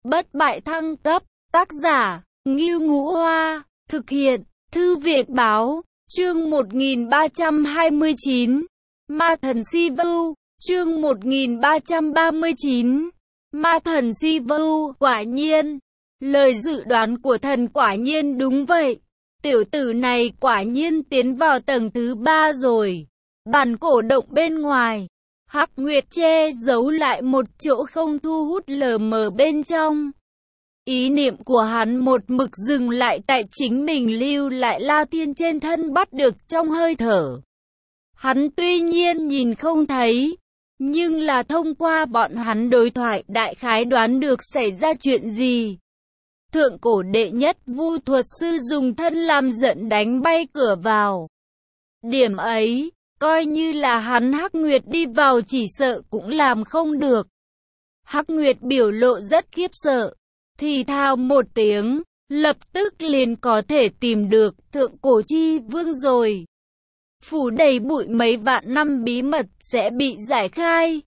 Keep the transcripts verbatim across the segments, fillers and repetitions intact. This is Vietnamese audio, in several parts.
bất bại thăng cấp, tác giả, Ngưu Ngũ Hoa, thực hiện, Thư viện Báo, chương một nghìn ba trăm hai mươi chín, Ma Thần Si Vưu, chương một nghìn ba trăm ba mươi chín, Ma Thần Si Vưu, quả nhiên, lời dự đoán của thần quả nhiên đúng vậy. Tiểu tử này quả nhiên tiến vào tầng thứ ba rồi. Bản cổ động bên ngoài, Hắc Nguyệt che giấu lại một chỗ không thu hút lờ mờ bên trong. Ý niệm của hắn một mực dừng lại tại chính mình lưu lại La Thiên trên thân bắt được trong hơi thở. Hắn tuy nhiên nhìn không thấy, nhưng là thông qua bọn hắn đối thoại đại khái đoán được xảy ra chuyện gì. Thượng cổ đệ nhất vu thuật sư dùng thân làm giận đánh bay cửa vào. Điểm ấy, coi như là hắn Hắc Nguyệt đi vào chỉ sợ cũng làm không được. Hắc Nguyệt biểu lộ rất khiếp sợ, thì thào một tiếng, lập tức liền có thể tìm được thượng cổ chi vương rồi. Phủ đầy bụi mấy vạn năm bí mật sẽ bị giải khai.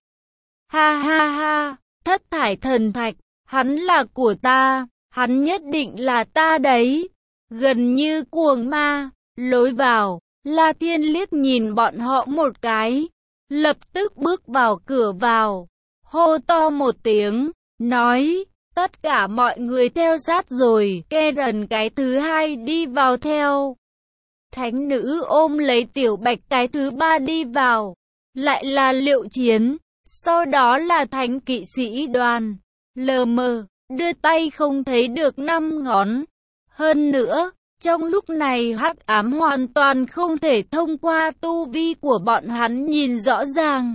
Ha ha ha, thất thải thần thạch, hắn là của ta, hắn nhất định là ta đấy. Gần như cuồng ma, lối vào, La Thiên liếc nhìn bọn họ một cái, lập tức bước vào cửa vào, hô to một tiếng, nói, tất cả mọi người theo sát rồi, Karen cái thứ hai đi vào theo. Thánh nữ ôm lấy Tiểu Bạch cái thứ ba đi vào, lại là Liệu Chiến, sau đó là thánh kỵ sĩ đoàn, lờ mờ, đưa tay không thấy được năm ngón. Hơn nữa, trong lúc này hắc ám hoàn toàn không thể thông qua tu vi của bọn hắn nhìn rõ ràng.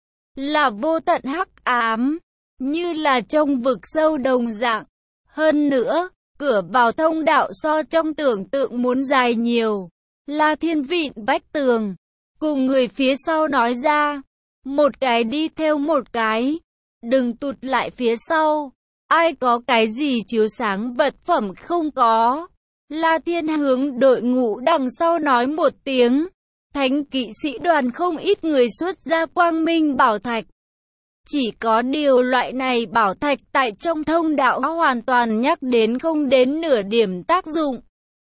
Là vô tận hắc ám, như là trong vực sâu đồng dạng. Hơn nữa, cửa vào thông đạo so trong tưởng tượng muốn dài nhiều. La Thiên vịn vách tường, cùng người phía sau nói ra, một cái đi theo một cái, đừng tụt lại phía sau, ai có cái gì chiếu sáng vật phẩm không có. La Thiên hướng đội ngũ đằng sau nói một tiếng, thánh kỵ sĩ đoàn không ít người xuất ra quang minh bảo thạch. Chỉ có điều loại này bảo thạch tại trong thông đạo hoàn toàn nhắc đến không đến nửa điểm tác dụng.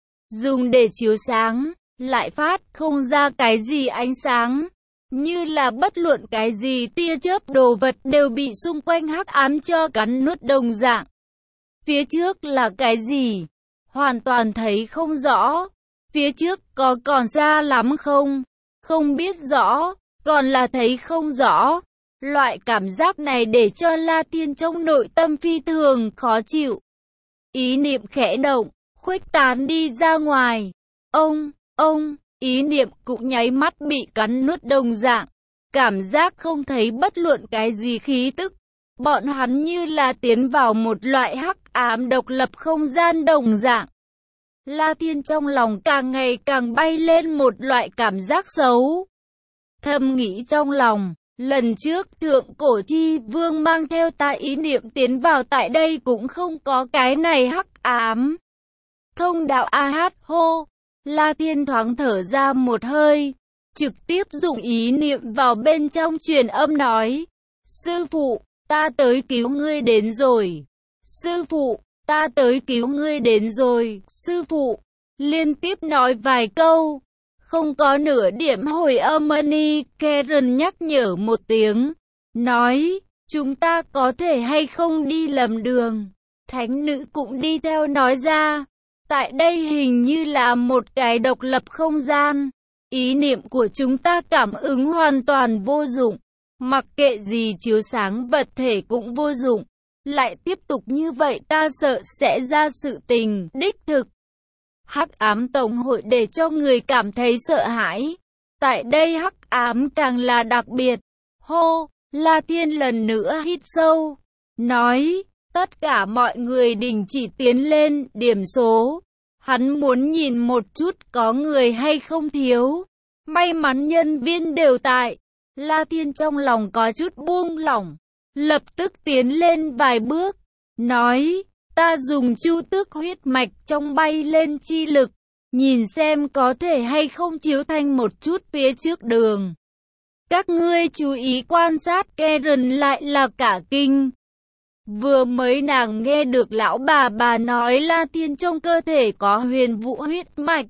Dùng để chiếu sáng, lại phát không ra cái gì ánh sáng. Như là bất luận cái gì tia chớp đồ vật đều bị xung quanh hắc ám cho cắn nuốt đồng dạng. Phía trước là cái gì? Hoàn toàn thấy không rõ. Phía trước có còn xa lắm không? Không biết rõ, còn là thấy không rõ. Loại cảm giác này để cho La Thiên trong nội tâm phi thường khó chịu. Ý niệm khẽ động, khuếch tán đi ra ngoài. Ông, ông, ý niệm cũng nháy mắt bị cắn nuốt đồng dạng. Cảm giác không thấy bất luận cái gì khí tức. Bọn hắn như là tiến vào một loại hắc ám độc lập không gian đồng dạng. La Thiên trong lòng càng ngày càng bay lên một loại cảm giác xấu. Thầm nghĩ trong lòng, lần trước thượng cổ chi vương mang theo ta ý niệm tiến vào tại đây cũng không có cái này hắc ám. Thông đạo a hát hô, La Thiên thoáng thở ra một hơi, trực tiếp dùng ý niệm vào bên trong truyền âm nói, sư phụ, ta tới cứu ngươi đến rồi. Sư phụ, ta tới cứu ngươi đến rồi. Sư phụ, liên tiếp nói vài câu, không có nửa điểm hồi âm. Annie Karen nhắc nhở một tiếng, nói, chúng ta có thể hay không đi lầm đường. Thánh nữ cũng đi theo nói ra, tại đây hình như là một cái độc lập không gian. Ý niệm của chúng ta cảm ứng hoàn toàn vô dụng. Mặc kệ gì chiếu sáng vật thể cũng vô dụng. Lại tiếp tục như vậy ta sợ sẽ ra sự tình đích thực. Hắc ám tổng hội để cho người cảm thấy sợ hãi. Tại đây hắc ám càng là đặc biệt. Hô, La Thiên lần nữa hít sâu, nói, tất cả mọi người đình chỉ tiến lên điểm số. Hắn muốn nhìn một chút có người hay không thiếu. May mắn nhân viên đều tại. La Thiên trong lòng có chút buông lỏng, lập tức tiến lên vài bước, nói, ta dùng chu tước huyết mạch trong bay lên chi lực, nhìn xem có thể hay không chiếu thành một chút phía trước đường. Các ngươi chú ý quan sát. Karen lại là cả kinh. Vừa mới nàng nghe được lão bà bà nói La Thiên trong cơ thể có huyền vũ huyết mạch.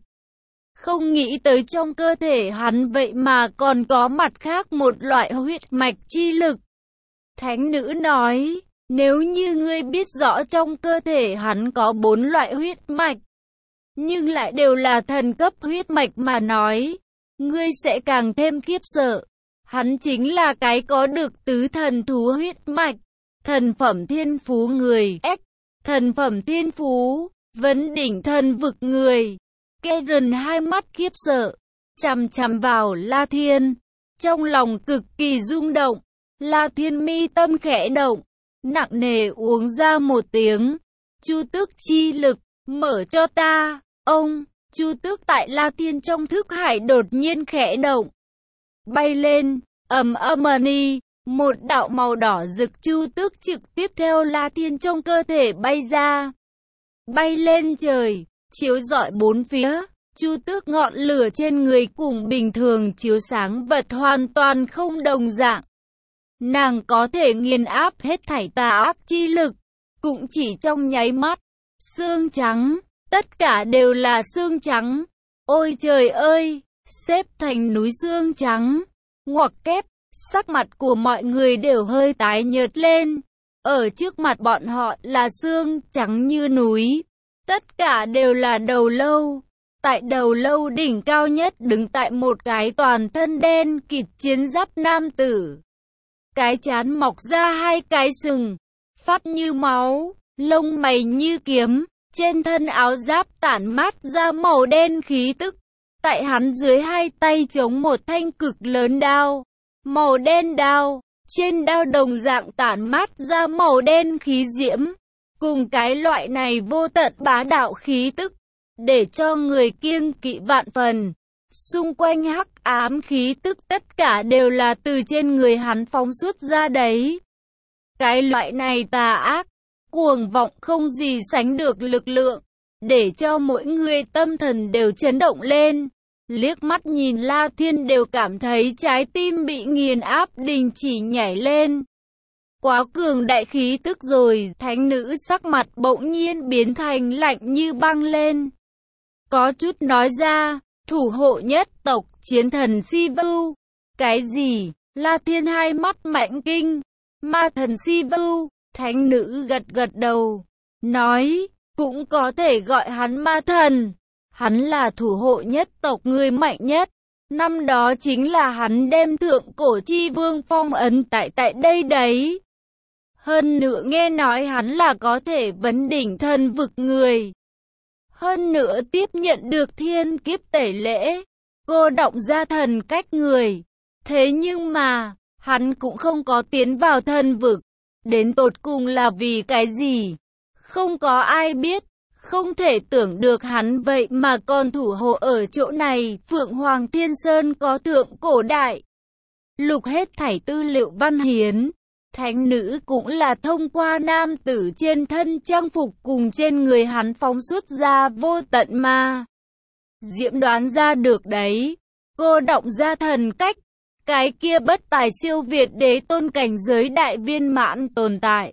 Không nghĩ tới trong cơ thể hắn vậy mà còn có mặt khác một loại huyết mạch chi lực. Thánh nữ nói, nếu như ngươi biết rõ trong cơ thể hắn có bốn loại huyết mạch, nhưng lại đều là thần cấp huyết mạch mà nói, ngươi sẽ càng thêm khiếp sợ. Hắn chính là cái có được tứ thần thú huyết mạch, thần phẩm thiên phú người, ếch, thần phẩm thiên phú, vấn đỉnh thần vực người. Karen hai mắt khiếp sợ, chằm chằm vào La Thiên, trong lòng cực kỳ rung động. La Thiên mi tâm khẽ động, nặng nề uống ra một tiếng, chu tước chi lực, mở cho ta. Ông, chu tước tại La Thiên trong thức hải đột nhiên khẽ động, bay lên, ầm ầm ni, một đạo màu đỏ rực chu tước trực tiếp theo La Thiên trong cơ thể bay ra, bay lên trời, chiếu rọi bốn phía. Chu tước ngọn lửa trên người cùng bình thường chiếu sáng vật hoàn toàn không đồng dạng. Nàng có thể nghiền áp hết thảy tà ác chi lực, cũng chỉ trong nháy mắt. Xương trắng, tất cả đều là xương trắng. Ôi trời ơi, xếp thành núi xương trắng. Ngoặc kép, sắc mặt của mọi người đều hơi tái nhợt lên. Ở trước mặt bọn họ là xương trắng như núi. Tất cả đều là đầu lâu. Tại đầu lâu đỉnh cao nhất đứng tại một cái toàn thân đen kịt chiến giáp nam tử. Cái trán mọc ra hai cái sừng, phát như máu, lông mày như kiếm, trên thân áo giáp tản mát ra màu đen khí tức. Tại hắn dưới hai tay chống một thanh cực lớn đao, màu đen đao, trên đao đồng dạng tản mát ra màu đen khí diễm. Cùng cái loại này vô tận bá đạo khí tức, để cho người kiêng kỵ vạn phần. Xung quanh hắc ám khí tức tất cả đều là từ trên người hắn phóng xuất ra đấy. Cái loại này tà ác, cuồng vọng không gì sánh được lực lượng, để cho mỗi người tâm thần đều chấn động lên. Liếc mắt nhìn La Thiên đều cảm thấy trái tim bị nghiền áp đình chỉ nhảy lên. Quá cường đại khí tức rồi, thánh nữ sắc mặt bỗng nhiên biến thành lạnh như băng lên. Có chút nói ra, thủ hộ nhất tộc chiến thần Sivu. Cái gì? La Thiên hai mắt mạnh kinh. Ma thần Sivu, thánh nữ gật gật đầu, nói, cũng có thể gọi hắn ma thần. Hắn là thủ hộ nhất tộc người mạnh nhất. Năm đó chính là hắn đem thượng cổ chi vương phong ấn tại tại đây đấy. Hơn nữa nghe nói hắn là có thể vấn đỉnh thần vực người. Hơn nữa tiếp nhận được thiên kiếp tẩy lễ, cô động ra thần cách người. Thế nhưng mà, hắn cũng không có tiến vào thần vực. Đến tột cùng là vì cái gì? Không có ai biết. Không thể tưởng được hắn vậy mà còn thủ hộ ở chỗ này. Phượng Hoàng Thiên Sơn có thượng cổ đại lục hết thảy tư liệu văn hiến. Thánh nữ cũng là thông qua nam tử trên thân trang phục cùng trên người hắn phóng xuất ra vô tận ma diễm đoán ra được đấy. Cô động ra thần cách, cái kia bất tài siêu việt đế tôn cảnh giới đại viên mãn tồn tại.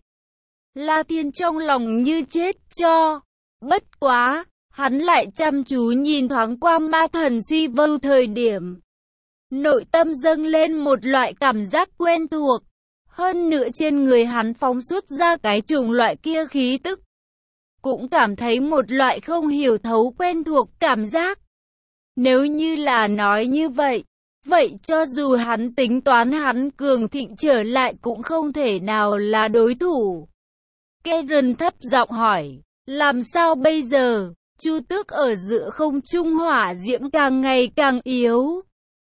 La Thiên trong lòng như chết cho. Bất quá, hắn lại chăm chú nhìn thoáng qua ma thần Sivu thời điểm. Nội tâm dâng lên một loại cảm giác quen thuộc. Hơn nữa trên người hắn phóng xuất ra cái chủng loại kia khí tức. Cũng cảm thấy một loại không hiểu thấu quen thuộc cảm giác. Nếu như là nói như vậy, vậy cho dù hắn tính toán hắn cường thịnh trở lại cũng không thể nào là đối thủ. Karen thấp giọng hỏi, làm sao bây giờ? Chu tước ở giữa không trung hỏa diễm càng ngày càng yếu.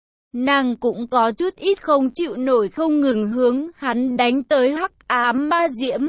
Nàng cũng có chút ít không chịu nổi, không ngừng hướng hắn đánh tới hắc ám ma diễm.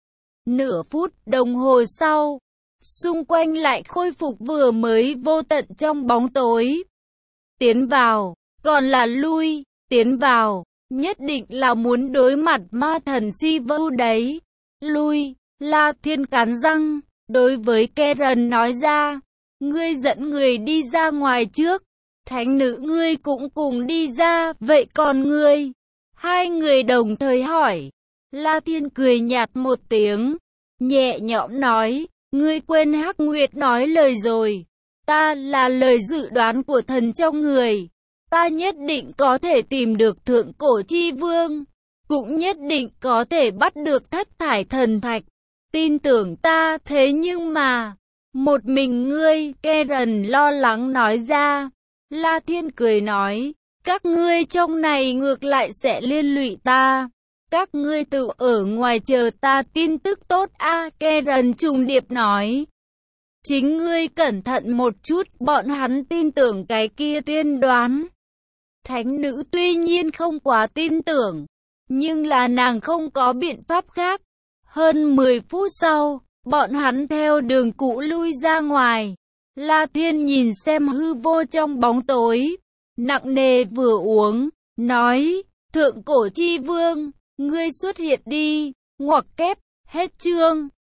Nửa phút đồng hồ sau, xung quanh lại khôi phục vừa mới vô tận trong bóng tối. Tiến vào, còn là lui, tiến vào, nhất định là muốn đối mặt ma thần Sivu đấy. Lui, La Thiên cắn răng, đối với Karen nói ra, ngươi dẫn người đi ra ngoài trước. Thánh nữ ngươi cũng cùng đi ra, vậy còn ngươi? Hai người đồng thời hỏi. La Thiên cười nhạt một tiếng, nhẹ nhõm nói, ngươi quên Hắc Nguyệt nói lời rồi. Ta là lời dự đoán của thần trong người. Ta nhất định có thể tìm được thượng cổ chi vương. Cũng nhất định có thể bắt được thất thải thần thạch. Tin tưởng ta, thế nhưng mà... Một mình ngươi, Karen lo lắng nói ra. La Thiên cười nói, các ngươi trong này ngược lại sẽ liên lụy ta. Các ngươi tự ở ngoài chờ ta tin tức tốt a. À, Karen trùng điệp nói. Chính ngươi cẩn thận một chút, bọn hắn tin tưởng cái kia tiên đoán. Thánh nữ tuy nhiên không quá tin tưởng, nhưng là nàng không có biện pháp khác. Hơn mười phút sau, bọn hắn theo đường cũ lui ra ngoài. La Thiên nhìn xem hư vô trong bóng tối, nặng nề vừa uống, nói, thượng cổ chi vương, ngươi xuất hiện đi, ngoặc kép, hết chương.